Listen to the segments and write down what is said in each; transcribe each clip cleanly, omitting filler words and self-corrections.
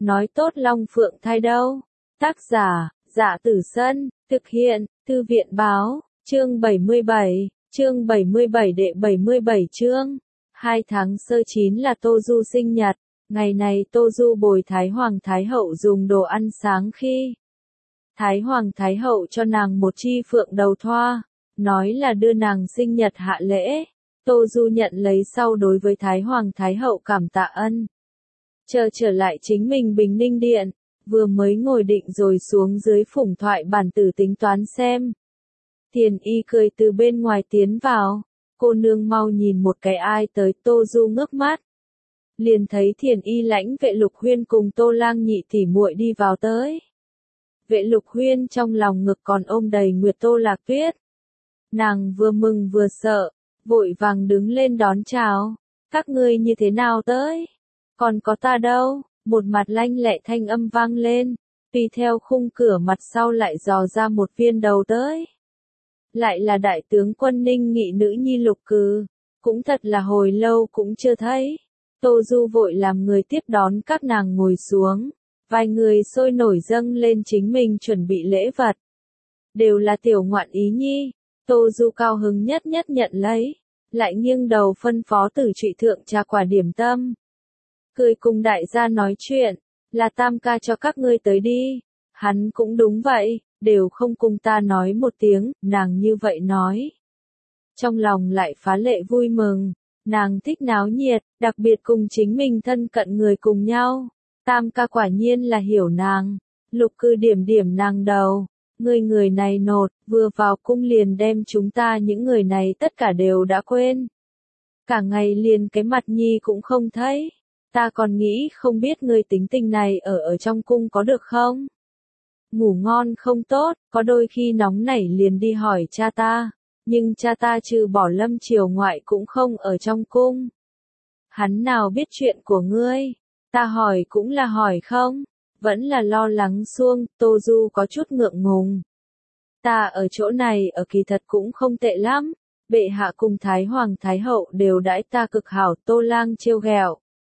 nói tốt Long Phượng thai đâu. Tác giả, Dạ Tử Sân, thực hiện, Thư viện Báo, chương 77 đệ 77 chương. 2 tháng sơ 9 là Tô Du sinh nhật, ngày này Tô Du bồi Thái Hoàng Thái Hậu dùng đồ ăn sáng khi Thái Hoàng Thái Hậu cho nàng một chi phượng đầu thoa, nói là đưa nàng sinh nhật hạ lễ. Tô Du nhận lấy sau đối với Thái Hoàng Thái Hậu cảm tạ ân. Trở lại chính mình Bình Ninh Điện, vừa mới ngồi định rồi xuống dưới phủng thoại bản tử tính toán xem. Thiền Y cười từ bên ngoài tiến vào, cô nương mau nhìn một cái ai tới. Tô Du ngước mắt, liền thấy Thiền Y lãnh Vệ Lục Huyên cùng Tô Lang nhị tỉ muội đi vào tới. Vệ Lục Huyên trong lòng ngực còn ôm đầy Nguyệt Tô Lạc Tuyết. Nàng vừa mừng vừa sợ, vội vàng đứng lên đón chào. Các ngươi như thế nào tới? Còn có ta đâu? Một mặt lanh lẹ thanh âm vang lên, tùy theo khung cửa mặt sau lại dò ra một viên đầu tới. Lại là đại tướng quân Ninh Nghị nữ nhi Lục Cừ, cũng thật là hồi lâu cũng chưa thấy. Tô Du vội làm người tiếp đón các nàng ngồi xuống, vài người sôi nổi dâng lên chính mình chuẩn bị lễ vật. Đều là tiểu ngoạn ý nhi, Tô Du cao hứng nhất nhận lấy, lại nghiêng đầu phân phó Tử Trụy thượng trà quả điểm tâm. Cười cùng đại gia nói chuyện, là Tam ca cho các ngươi tới đi. Hắn cũng đúng vậy, đều không cùng ta nói một tiếng, nàng như vậy nói. Trong lòng lại phá lệ vui mừng, nàng thích náo nhiệt, đặc biệt cùng chính mình thân cận người cùng nhau. Tam ca quả nhiên là hiểu nàng. Lục Cừ điểm nàng đầu, người này nột, vừa vào cung liền đem chúng ta những người này tất cả đều đã quên. Cả ngày liền cái mặt nhi cũng không thấy. Ta còn nghĩ không biết ngươi tính tình này ở trong cung có được không? Ngủ ngon không tốt, có đôi khi nóng nảy liền đi hỏi cha ta, nhưng cha ta trừ bỏ Lâm Triều ngoại cũng không ở trong cung. Hắn nào biết chuyện của ngươi? Ta hỏi cũng là hỏi không, vẫn là lo lắng xuông. Tô Du có chút ngượng ngùng. Ta ở chỗ này ở kỳ thật cũng không tệ lắm, bệ hạ cùng Thái Hoàng Thái Hậu đều đãi ta cực hảo. Tô Lang trêu ghẹo.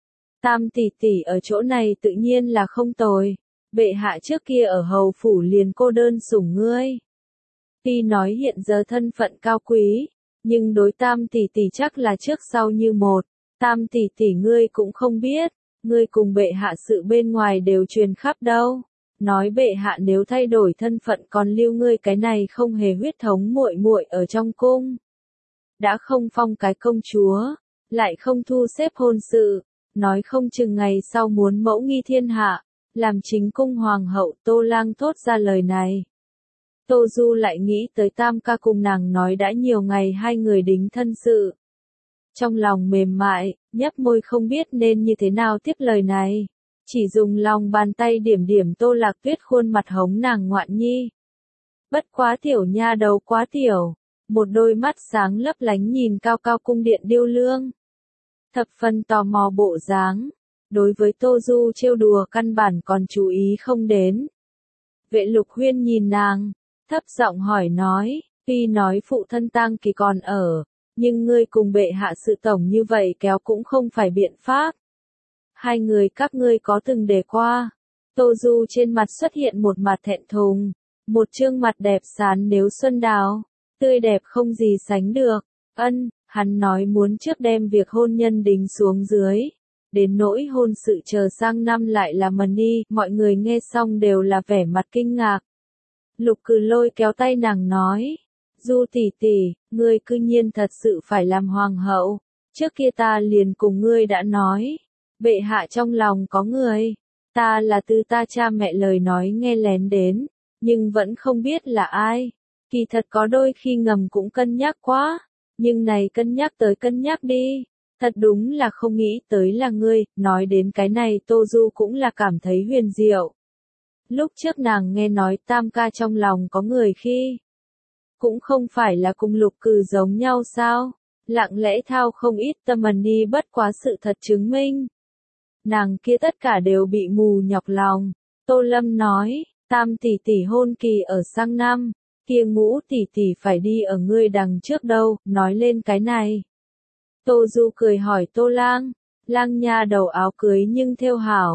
Tam tỷ tỷ ở chỗ này tự nhiên là không tồi, bệ hạ trước kia ở hầu phủ liền cô đơn sủng ngươi. Tuy nói hiện giờ thân phận cao quý, nhưng đối Tam tỷ tỷ chắc là trước sau như một. Tam tỷ tỷ ngươi cũng không biết, ngươi cùng bệ hạ sự bên ngoài đều truyền khắp đâu. Nói bệ hạ nếu thay đổi thân phận còn lưu ngươi cái này không hề huyết thống muội muội ở trong cung. Đã không phong cái công chúa, lại không thu xếp hôn sự. Nói không chừng ngày sau muốn mẫu nghi thiên hạ, làm chính cung hoàng hậu. Tô Lang thốt ra lời này. Tô Du lại nghĩ tới Tam ca cùng nàng nói đã nhiều ngày hai người đính thân sự. Trong lòng mềm mại, nhấp môi không biết nên như thế nào tiếp lời này. Chỉ dùng lòng bàn tay điểm Tô Lạc Tuyết khuôn mặt hống nàng ngoạn nhi. Bất quá tiểu nha đầu quá tiểu, một đôi mắt sáng lấp lánh nhìn cao cao cung điện điêu lương. Thập phần tò mò bộ dáng, đối với Tô Du trêu đùa căn bản còn chú ý không đến. Vệ Lục Huyên nhìn nàng, thấp giọng hỏi nói, tuy nói phụ thân tang kỳ còn ở, nhưng ngươi cùng bệ hạ sự tổng như vậy kéo cũng không phải biện pháp. Hai người các ngươi có từng đề qua? Tô Du trên mặt xuất hiện một mặt thẹn thùng, một trương mặt đẹp sán nếu xuân đào, tươi đẹp không gì sánh được. Ân. Hắn nói muốn trước đem việc hôn nhân đính xuống dưới, đến nỗi hôn sự chờ sang năm lại là mần đi. Mọi người nghe xong đều là vẻ mặt kinh ngạc. Lục Cừ lôi kéo tay nàng nói, Du tỷ tỷ, ngươi cư nhiên thật sự phải làm hoàng hậu. Trước kia ta liền cùng ngươi đã nói, bệ hạ trong lòng có người. Ta là từ ta cha mẹ lời nói nghe lén đến, nhưng vẫn không biết là ai. Kỳ thật có đôi khi ngầm cũng cân nhắc quá. Nhưng này cân nhắc tới cân nhắc đi, thật đúng là không nghĩ tới là ngươi. Nói đến cái này Tô Du cũng là cảm thấy huyền diệu. Lúc trước nàng nghe nói Tam ca trong lòng có người khi, cũng không phải là cùng Lục Cừ giống nhau sao, lặng lẽ thao không ít tâm ẩn đi. Bất quá sự thật chứng minh, nàng kia tất cả đều bị mù nhọc lòng. Tô Lâm nói, Tam tỷ tỷ hôn kỳ ở sang năm, kia Ngũ tỷ tỷ phải đi ở ngươi đằng trước đâu. Nói lên cái này, Tô Du cười hỏi Tô Lang, Lang nha đầu áo cưới nhưng thêu hảo,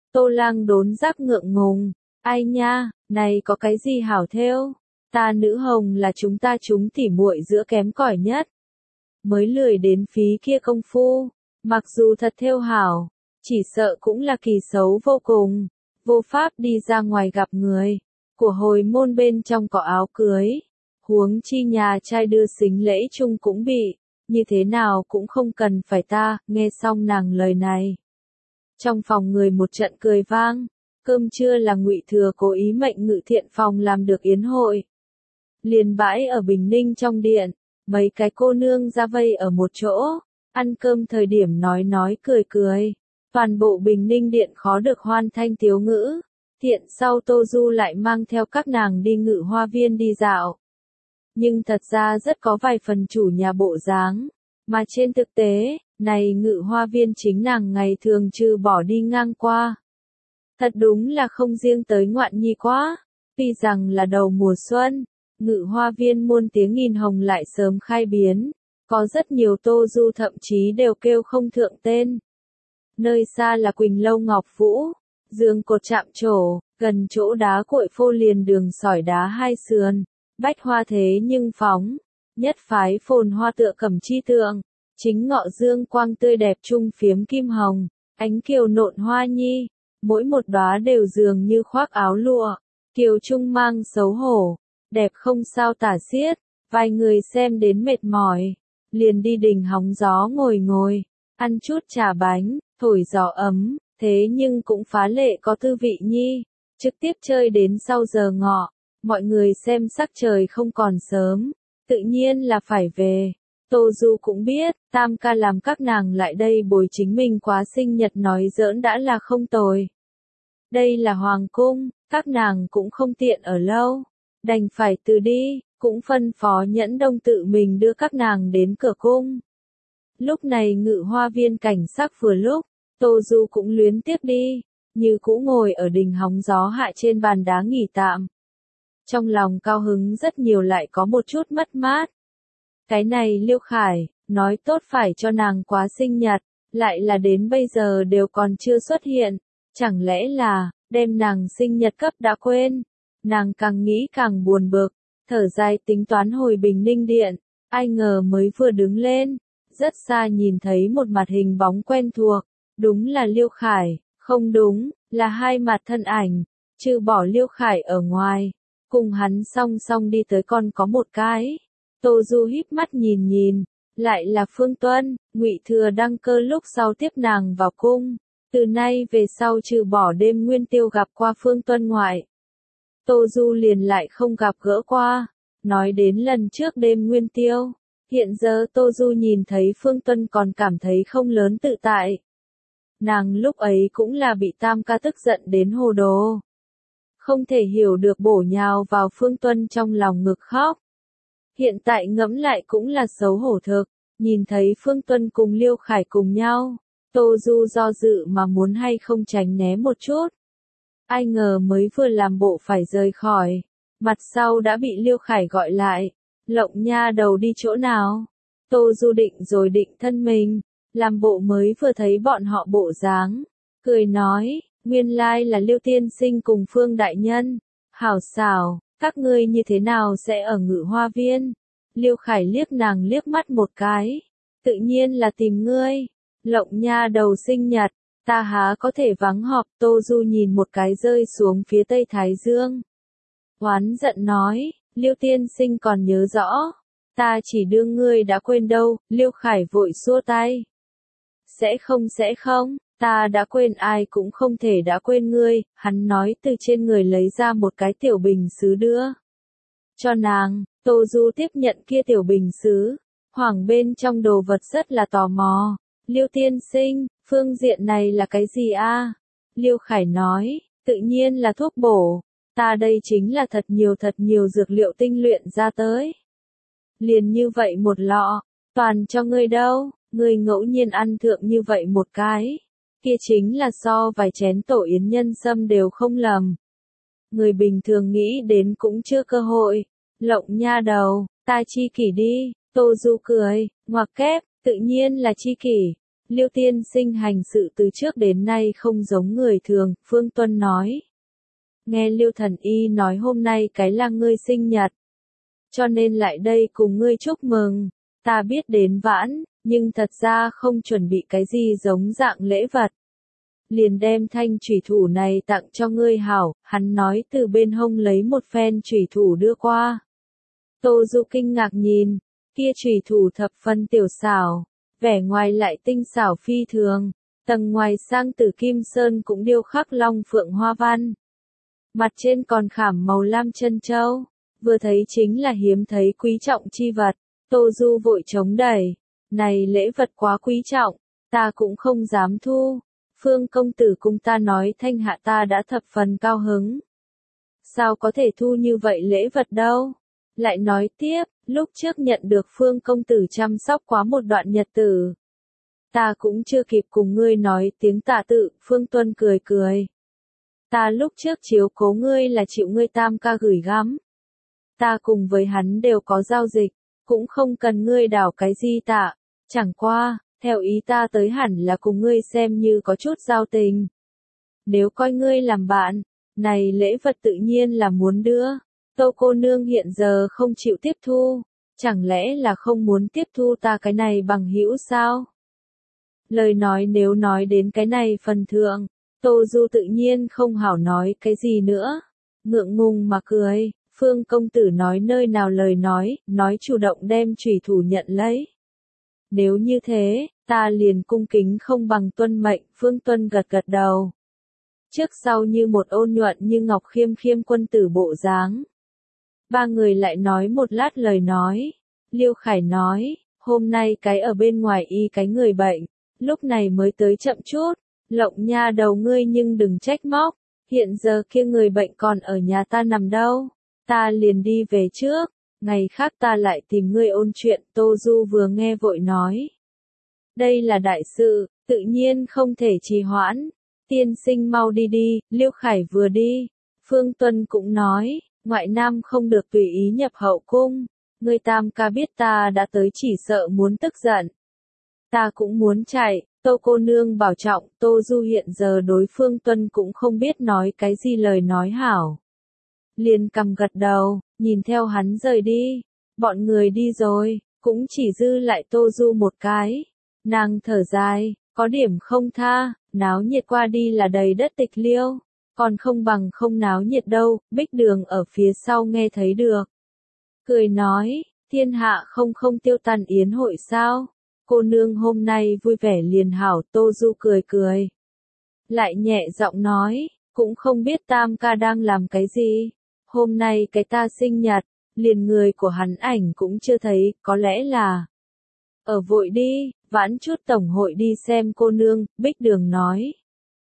Tô Lang đốn giác ngượng ngùng, ai nha, này có cái gì hảo thêu, ta nữ hồng là chúng tỉ muội giữa kém cỏi nhất. Mới lười đến phí kia công phu, mặc dù thật thêu hảo, chỉ sợ cũng là kỳ xấu vô cùng, vô pháp đi ra ngoài gặp người, của hồi môn bên trong có áo cưới, huống chi nhà trai đưa sính lễ chung cũng bị, như thế nào cũng không cần phải ta, nghe xong nàng lời này. Trong phòng người một trận cười vang, cơm trưa là Ngụy Thừa cố ý mệnh Ngự Thiện phòng làm được yến hội. Liền bãi ở Bình Ninh trong điện, mấy cái cô nương ra vây ở một chỗ, ăn cơm thời điểm nói cười cười. Toàn bộ Bình Ninh điện khó được hoan thanh tiếu ngữ, thiện sau Tô Du lại mang theo các nàng đi Ngự Hoa Viên đi dạo. Nhưng thật ra rất có vài phần chủ nhà bộ dáng, mà trên thực tế, này Ngự Hoa Viên chính nàng ngày thường trừ bỏ đi ngang qua. Thật đúng là không riêng tới ngoạn nhi quá, tuy rằng là đầu mùa xuân, Ngự Hoa Viên muôn tiếng nghìn hồng lại sớm khai biến, có rất nhiều Tô Du thậm chí đều kêu không thượng tên. Nơi xa là Quỳnh Lâu Ngọc Vũ, giường cột chạm trổ, gần chỗ đá cội phô liền đường sỏi đá hai sườn, bách hoa thế nhưng phóng, nhất phái phồn hoa tựa cẩm chi tượng, chính ngọ dương quang tươi đẹp trung phiếm kim hồng, ánh kiều nộn hoa nhi, mỗi một đóa đều dường như khoác áo lụa, kiều trung mang xấu hổ, đẹp không sao tả xiết, vài người xem đến mệt mỏi, liền đi đình hóng gió ngồi, ăn chút trà bánh, thổi gió ấm, thế nhưng cũng phá lệ có tư vị nhi, trực tiếp chơi đến sau giờ ngọ, mọi người xem sắc trời không còn sớm, tự nhiên là phải về. Tô Du cũng biết, Tam ca làm các nàng lại đây bồi chính mình quá sinh nhật nói giỡn đã là không tồi. Đây là hoàng cung, các nàng cũng không tiện ở lâu, đành phải từ đi, cũng phân phó Nhẫn Đông tự mình đưa các nàng đến cửa cung. Lúc này Ngự Hoa Viên cảnh sắc vừa lúc, Tô Du cũng luyến tiếc đi, như cũ ngồi ở đình hóng gió hạ trên bàn đá nghỉ tạm. Trong lòng cao hứng rất nhiều lại có một chút mất mát. Cái này Liêu Khải, nói tốt phải cho nàng quá sinh nhật, lại là đến bây giờ đều còn chưa xuất hiện, chẳng lẽ là, đem nàng sinh nhật cấp đã quên. Nàng càng nghĩ càng buồn bực, thở dài tính toán hồi Bình Ninh điện, ai ngờ mới vừa đứng lên, rất xa nhìn thấy một mặt hình bóng quen thuộc, đúng là Liêu Khải, không đúng, là hai mặt thân ảnh, trừ bỏ Liêu Khải ở ngoài, cùng hắn song song đi tới còn có một cái. Tô Du híp mắt nhìn, lại là Phương Tuân, Ngụy Thừa đăng cơ lúc sau tiếp nàng vào cung, từ nay về sau trừ bỏ đêm nguyên tiêu gặp qua Phương Tuân ngoại. Tô Du liền lại không gặp gỡ qua, nói đến lần trước đêm nguyên tiêu, hiện giờ Tô Du nhìn thấy Phương Tuân còn cảm thấy không lớn tự tại. Nàng lúc ấy cũng là bị Tam ca tức giận đến hồ đồ. Không thể hiểu được bổ nhào vào Phương Tuân trong lòng ngực khóc. Hiện tại ngẫm lại cũng là xấu hổ thực, nhìn thấy Phương Tuân cùng Liêu Khải cùng nhau, Tô Du do dự mà muốn hay không tránh né một chút. Ai ngờ mới vừa làm bộ phải rời khỏi, mặt sau đã bị Liêu Khải gọi lại, Lộng nha đầu đi chỗ nào? Tô Du định rồi định thân mình, làm bộ mới vừa thấy bọn họ bộ dáng, cười nói, nguyên lai là Liêu tiên sinh cùng Phương đại nhân, hảo xảo, các ngươi như thế nào sẽ ở Ngự Hoa Viên? Liêu Khải liếc nàng liếc mắt một cái, tự nhiên là tìm ngươi, Lộng nha đầu sinh nhật, ta há có thể vắng họp. Tô Du nhìn một cái rơi xuống phía tây Thái Dương. Oán giận nói, Liêu tiên sinh còn nhớ rõ, ta chỉ đưa ngươi đã quên đâu. Liêu Khải vội xua tay. Sẽ không, ta đã quên ai cũng không thể đã quên ngươi. Hắn nói từ trên người lấy ra một cái tiểu bình sứ đưa cho nàng. Tô Du tiếp nhận kia tiểu bình sứ, hoảng bên trong đồ vật rất là tò mò. Liêu tiên sinh, phương diện này là cái gì a? Liêu Khải nói, tự nhiên là thuốc bổ, ta đây chính là thật nhiều dược liệu tinh luyện ra tới. Liền như vậy một lọ, toàn cho ngươi đâu, ngươi ngẫu nhiên ăn thượng như vậy một cái, kia chính là so vài chén tổ yến nhân sâm đều không lầm. Người bình thường nghĩ đến cũng chưa cơ hội. Lộng nha đầu, ta chi kỷ đi. Tô Du cười, ngoặc kép, tự nhiên là chi kỷ. Liêu tiên sinh hành sự từ trước đến nay không giống người thường, Phương Tuân nói. Nghe Liêu thần y nói hôm nay cái là ngươi sinh nhật. Cho nên lại đây cùng ngươi chúc mừng. Ta biết đến vãn, nhưng thật ra không chuẩn bị cái gì giống dạng lễ vật. Liền đem thanh chủy thủ này tặng cho ngươi hảo, hắn nói từ bên hông lấy một phen chủy thủ đưa qua. Tô Du kinh ngạc nhìn, kia chủy thủ thập phân tiểu xảo, vẻ ngoài lại tinh xảo phi thường, tầng ngoài sang tử kim sơn cũng điêu khắc long phượng hoa văn. Mặt trên còn khảm màu lam chân châu, vừa thấy chính là hiếm thấy quý trọng chi vật. Tô Du vội chống đẩy, này lễ vật quá quý trọng, ta cũng không dám thu. Phương công tử cùng ta nói thanh hạ ta đã thập phần cao hứng. Sao có thể thu như vậy lễ vật đâu? Lại nói tiếp, lúc trước nhận được Phương công tử chăm sóc quá một đoạn nhật tử. Ta cũng chưa kịp cùng ngươi nói tiếng tạ tự, Phương Tuân cười cười. Ta lúc trước chiếu cố ngươi là chịu ngươi tam ca gửi gắm. Ta cùng với hắn đều có giao dịch, cũng không cần ngươi đảo cái gì tạ, chẳng qua, theo ý ta tới hẳn là cùng ngươi xem như có chút giao tình. Nếu coi ngươi làm bạn, này lễ vật tự nhiên là muốn đưa. Tô cô nương hiện giờ không chịu tiếp thu, chẳng lẽ là không muốn tiếp thu ta cái này bằng hữu sao? Lời nói nếu nói đến cái này phần thượng, Tô Du tự nhiên không hảo nói cái gì nữa. Ngượng ngùng mà cười, Phương công tử nói nơi nào lời nói chủ động đem chủy thủ nhận lấy. Nếu như thế, ta liền cung kính không bằng tuân mệnh, Phương Tuân gật gật đầu. Trước sau như một ôn nhuận như ngọc khiêm khiêm quân tử bộ dáng. Ba người lại nói một lát lời nói. Liêu Khải nói, hôm nay cái ở bên ngoài y cái người bệnh, lúc này mới tới chậm chút, Lộng nha đầu ngươi nhưng đừng trách móc, hiện giờ kia người bệnh còn ở nhà ta nằm đâu, ta liền đi về trước, ngày khác ta lại tìm ngươi ôn chuyện. Tô Du vừa nghe vội nói. Đây là đại sự, tự nhiên không thể trì hoãn, tiên sinh mau đi đi. Liêu Khải vừa đi, Phương Tuân cũng nói, ngoại nam không được tùy ý nhập hậu cung, ngươi tam ca biết ta đã tới chỉ sợ muốn tức giận. Ta cũng muốn chạy, Tô cô nương bảo trọng. Tô Du hiện giờ đối Phương Tuân cũng không biết nói cái gì lời nói hảo. Liền cầm gật đầu, nhìn theo hắn rời đi, bọn người đi rồi, cũng chỉ dư lại Tô Du một cái. Nàng thở dài, có điểm không tha, náo nhiệt qua đi là đầy đất tịch liêu, còn không bằng không náo nhiệt đâu. Bích Đường ở phía sau nghe thấy được. Cười nói, thiên hạ không tiêu tàn yến hội sao? Cô nương hôm nay vui vẻ liền hảo. Tô Du cười cười. Lại nhẹ giọng nói, cũng không biết tam ca đang làm cái gì. Hôm nay cái ta sinh nhật, liền người của hắn ảnh cũng chưa thấy, có lẽ là ở vội đi, vãn chút tổng hội đi xem cô nương. Bích Đường nói.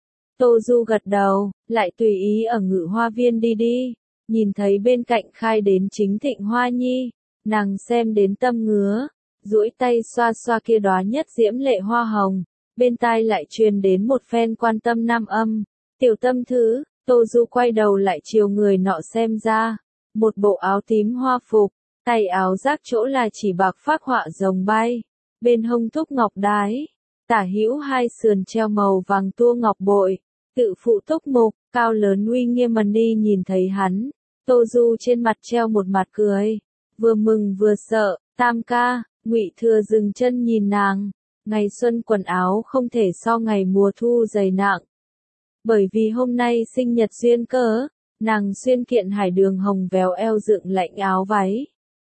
Tô Du gật đầu, lại tùy ý ở Ngự Hoa Viên đi đi, nhìn thấy bên cạnh khai đến Chính Thịnh Hoa Nhi, nàng xem đến tâm ngứa, duỗi tay xoa xoa kia đóa nhất diễm lệ hoa hồng, bên tai lại truyền đến một phen quan tâm nam âm. Tiểu tâm thứ. Tô Du quay đầu lại chiều người nọ xem ra, một bộ áo tím hoa phục, tay áo rác chỗ là chỉ bạc phác họa rồng bay, bên hông thúc ngọc đái, tả hữu hai sườn treo màu vàng tua ngọc bội, tự phụ túc mục, cao lớn uy nghiêm. Mần đi nhìn thấy hắn, Tô Du trên mặt treo một mặt cười, vừa mừng vừa sợ. Tam ca. Ngụy Thừa dừng chân nhìn nàng, ngày xuân quần áo không thể so ngày mùa thu dày nặng. Bởi vì hôm nay sinh nhật duyên cớ, nàng xuyên kiện hải đường hồng véo eo dựng lạnh áo váy.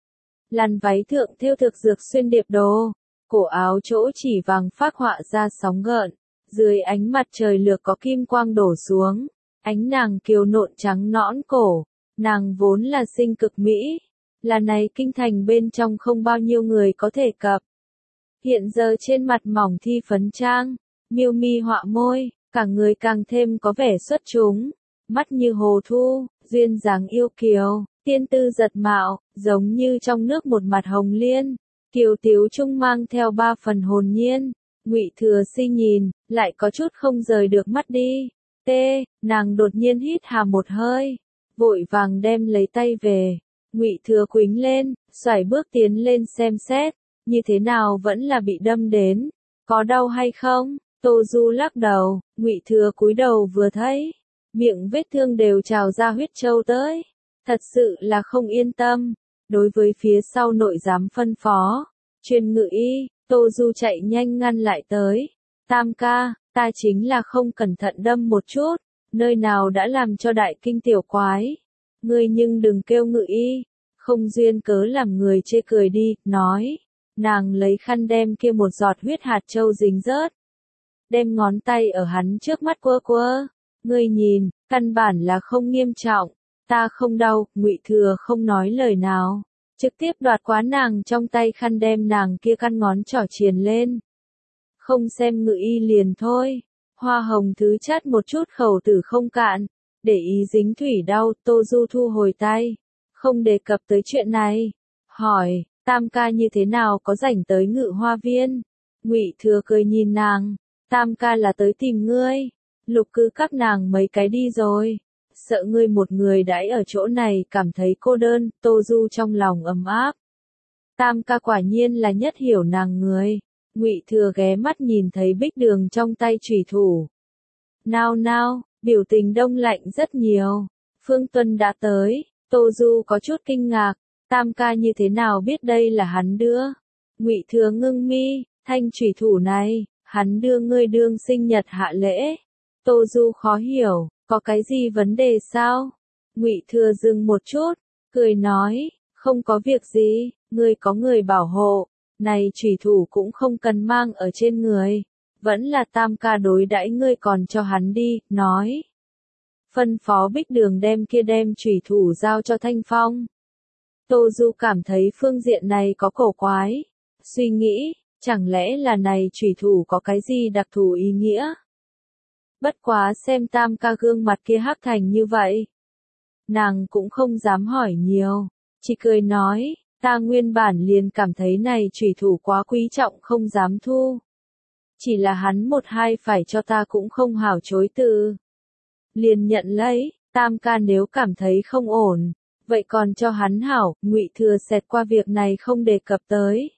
Làn váy thượng thêu thực dược xuyên điệp đồ, cổ áo chỗ chỉ vàng phác họa ra sóng gợn, dưới ánh mặt trời lược có kim quang đổ xuống, ánh nàng kiều nộn trắng nõn cổ, nàng vốn là xinh cực mỹ, là này kinh thành bên trong không bao nhiêu người có thể cập. Hiện giờ trên mặt mỏng thi phấn trang, miêu mi họa môi, cả người càng thêm có vẻ xuất chúng, mắt như hồ thu, duyên dáng yêu kiều, tiên tư giật mạo, giống như trong nước một mặt hồng liên, kiều tiếu trung mang theo ba phần hồn nhiên. Ngụy Thừa Si nhìn, lại có chút không rời được mắt đi. Nàng đột nhiên hít hà một hơi, vội vàng đem lấy tay về. Ngụy Thừa quĩnh lên, xoải bước tiến lên xem xét, như thế nào vẫn là bị đâm đến. Có đau hay không? Tô Du lắc đầu, Ngụy Thừa cúi đầu vừa thấy, miệng vết thương đều trào ra huyết trâu tới. Thật sự là không yên tâm. Đối với phía sau nội giám phân phó, truyền ngự y, Tô Du chạy nhanh ngăn lại tới. Tam ca, ta chính là không cẩn thận đâm một chút, nơi nào đã làm cho đại kinh tiểu quái. Ngươi nhưng đừng kêu ngự y, không duyên cớ làm người chê cười đi, nói. Nàng lấy khăn đem kia một giọt huyết hạt châu dính rớt. Đem ngón tay ở hắn trước mắt quơ quơ. Ngươi nhìn, căn bản là không nghiêm trọng. Ta không đau, Ngụy Thừa không nói lời nào. Trực tiếp đoạt quá nàng trong tay khăn đem nàng kia căn ngón trỏ triền lên. Không xem ngự y liền thôi. Hoa hồng thứ chát một chút khẩu tử không cạn. Để ý dính thủy đau, Tô Du thu hồi tay. Không đề cập tới chuyện này. Hỏi, Tam ca như thế nào có rảnh tới Ngự Hoa Viên? Ngụy Thừa cười nhìn nàng. Tam ca là tới tìm ngươi. Lục cư các nàng mấy cái đi rồi. Sợ ngươi một người đãi ở chỗ này cảm thấy cô đơn, Tô Du trong lòng ấm áp. Tam ca quả nhiên là nhất hiểu nàng người. Ngụy Thừa ghé mắt nhìn thấy Bích Đường trong tay chủy thủ. Nao, biểu tình đông lạnh rất nhiều. Phương Tuân đã tới, Tô Du có chút kinh ngạc. Tam ca như thế nào biết đây là hắn đưa? Ngụy Thừa ngưng mi, thanh chủy thủ này, hắn đưa ngươi đương sinh nhật hạ lễ. Tô Du khó hiểu, có cái gì vấn đề sao? Ngụy Thừa dừng một chút, cười nói, không có việc gì, ngươi có người bảo hộ, này chủy thủ cũng không cần mang ở trên người, vẫn là Tam ca đối đãi ngươi còn cho hắn đi, nói. Phân phó Bích Đường đem chủy thủ giao cho Thanh Phong. Tô Du cảm thấy phương diện này có cổ quái, suy nghĩ, chẳng lẽ là này chủy thủ có cái gì đặc thù ý nghĩa? Bất quá xem Tam ca gương mặt kia hắc thành như vậy. Nàng cũng không dám hỏi nhiều, chỉ cười nói, ta nguyên bản liền cảm thấy này chủy thủ quá quý trọng không dám thu. Chỉ là hắn một hai phải cho ta cũng không hảo chối từ. Liền nhận lấy, Tam ca nếu cảm thấy không ổn, vậy còn cho hắn hảo, Ngụy Thừa xẹt qua việc này không đề cập tới.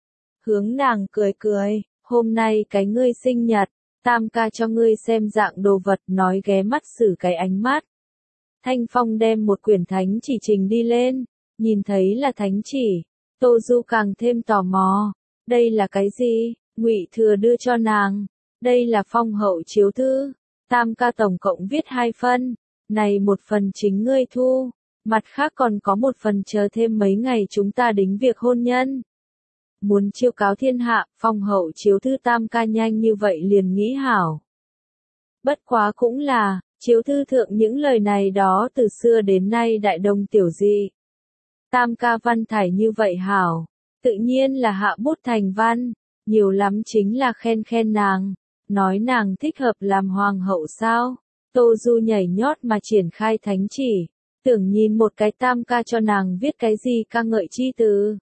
Hướng nàng cười, hôm nay cái ngươi sinh nhật. Tam ca cho ngươi xem dạng đồ vật nói ghé mắt xử cái ánh mắt. Thanh Phong đem một quyển thánh chỉ trình đi lên, nhìn thấy là thánh chỉ. Tô Du càng thêm tò mò. Đây là cái gì? Ngụy Thừa đưa cho nàng. Đây là phong hậu chiếu thư. Tam ca tổng cộng viết 2 phân. Này một phần chính ngươi thu. Mặt khác còn có một phần chờ thêm mấy ngày chúng ta đính việc hôn nhân. Muốn chiêu cáo thiên hạ, phong hậu chiếu thư Tam ca nhanh như vậy liền nghĩ hảo. Bất quá cũng là, chiếu thư thượng những lời này đó từ xưa đến nay đại đồng tiểu dị. Tam ca văn thải như vậy hảo, tự nhiên là hạ bút thành văn, nhiều lắm chính là khen nàng, nói nàng thích hợp làm hoàng hậu sao. Tô Du nhảy nhót mà triển khai thánh chỉ, tưởng nhìn một cái Tam ca cho nàng viết cái gì ca ngợi chi từ.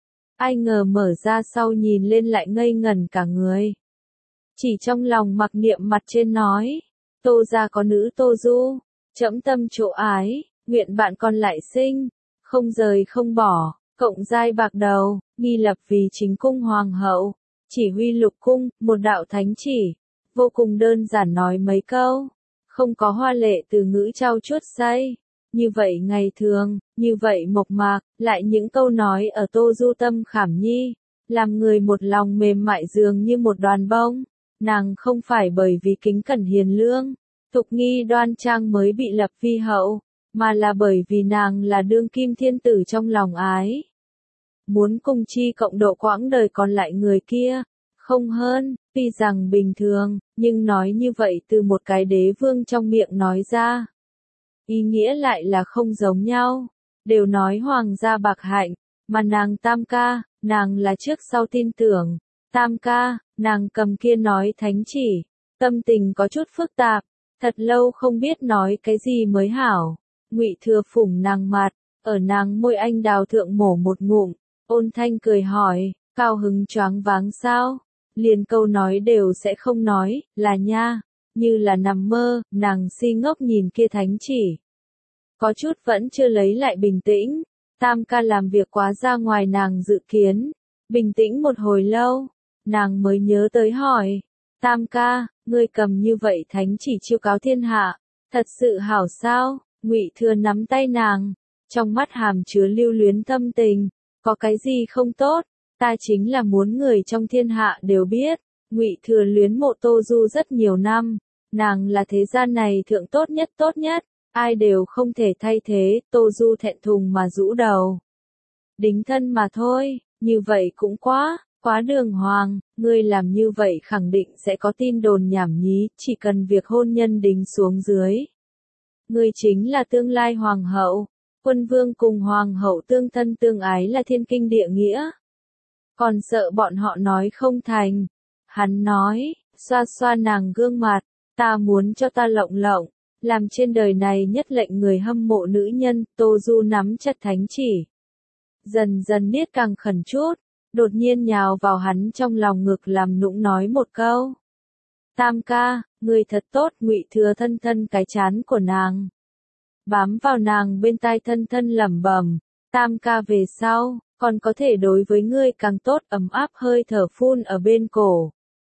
Ai ngờ mở ra sau nhìn lên lại ngây ngẩn cả người. Chỉ trong lòng mặc niệm mặt trên nói, Tô gia có nữ Tô Du, trẫm tâm chỗ ái, nguyện bạn còn lại sinh, không rời không bỏ, cộng giai bạc đầu, nghi lập vì chính cung hoàng hậu, chỉ huy lục cung, một đạo thánh chỉ, vô cùng đơn giản nói mấy câu, không có hoa lệ từ ngữ trau chuốt say. Như vậy ngày thường, như vậy mộc mạc, lại những câu nói ở Tô Du tâm khảm nhi, làm người một lòng mềm mại dường như một đoàn bông. Nàng không phải bởi vì kính cẩn hiền lương, tục nghi đoan trang mới bị lập vi hậu, mà là bởi vì nàng là đương kim thiên tử trong lòng ái. Muốn cùng chi cộng độ quãng đời còn lại người kia, không hơn, tuy rằng bình thường, nhưng nói như vậy từ một cái đế vương trong miệng nói ra. Ý nghĩa lại là không giống nhau, đều nói hoàng gia bạc hạnh, mà nàng Tam ca, nàng là trước sau tin tưởng. Tam ca, nàng cầm kia nói thánh chỉ, tâm tình có chút phức tạp, thật lâu không biết nói cái gì mới hảo. Ngụy Thừa phủng nàng mặt, ở nàng môi anh đào thượng mổ một ngụm, ôn thanh cười hỏi, cao hứng choáng váng sao? Liền câu nói đều sẽ không nói, là nha. Như là nằm mơ, nàng si ngốc nhìn kia thánh chỉ. Có chút vẫn chưa lấy lại bình tĩnh, Tam ca làm việc quá ra ngoài nàng dự kiến, bình tĩnh một hồi lâu, nàng mới nhớ tới hỏi, Tam ca, ngươi cầm như vậy thánh chỉ chiêu cáo thiên hạ, thật sự hảo sao? Ngụy Thừa nắm tay nàng, trong mắt hàm chứa lưu luyến tâm tình, có cái gì không tốt, ta chính là muốn người trong thiên hạ đều biết, Ngụy Thừa luyến mộ Tô Du rất nhiều năm, nàng là thế gian này thượng tốt nhất, ai đều không thể thay thế, Tô Du thẹn thùng mà rũ đầu. Đính thân mà thôi, như vậy cũng quá đường hoàng, ngươi làm như vậy khẳng định sẽ có tin đồn nhảm nhí, chỉ cần việc hôn nhân đính xuống dưới. Ngươi chính là tương lai hoàng hậu, quân vương cùng hoàng hậu tương thân tương ái là thiên kinh địa nghĩa. Còn sợ bọn họ nói không thành. Hắn nói, xoa xoa nàng gương mặt, ta muốn cho ta lộng lộng, làm trên đời này nhất lệnh người hâm mộ nữ nhân, Tô Du nắm chặt thánh chỉ. Dần dần niết càng khẩn chút, đột nhiên nhào vào hắn trong lòng ngực làm nũng nói một câu. Tam ca, người thật tốt, Ngụy Thừa thân thân cái chán của nàng. Bám vào nàng bên tai thân thân lẩm bẩm, Tam ca về sau, còn có thể đối với ngươi càng tốt, ấm áp hơi thở phun ở bên cổ.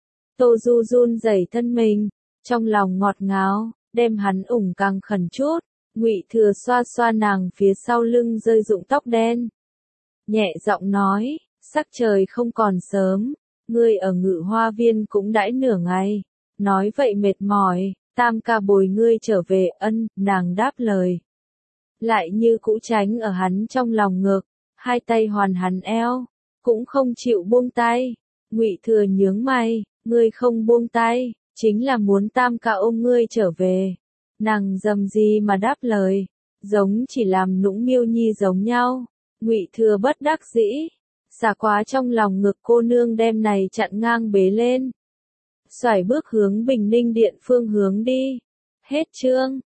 Tô Du run rẩy thân mình, trong lòng ngọt ngào, đem hắn ủng càng khẩn chút, Ngụy Thừa xoa xoa nàng phía sau lưng rơi rụng tóc đen. Nhẹ giọng nói, sắc trời không còn sớm, ngươi ở Ngự Hoa Viên cũng đãi nửa ngày, nói vậy mệt mỏi, Tam ca bồi ngươi trở về, ân, nàng đáp lời. Lại như cũ tránh ở hắn trong lòng ngực, hai tay hoàn hắn eo, cũng không chịu buông tay. Ngụy Thừa nhướng mày, ngươi không buông tay, chính là muốn Tam ca ôm ngươi trở về. Nàng dầm gì mà đáp lời, giống chỉ làm nũng miêu nhi giống nhau. Ngụy Thừa bất đắc dĩ, xả quá trong lòng ngực cô nương đem này chặn ngang bế lên. Xoải bước hướng Bình Ninh Điện phương hướng đi. Hết chương.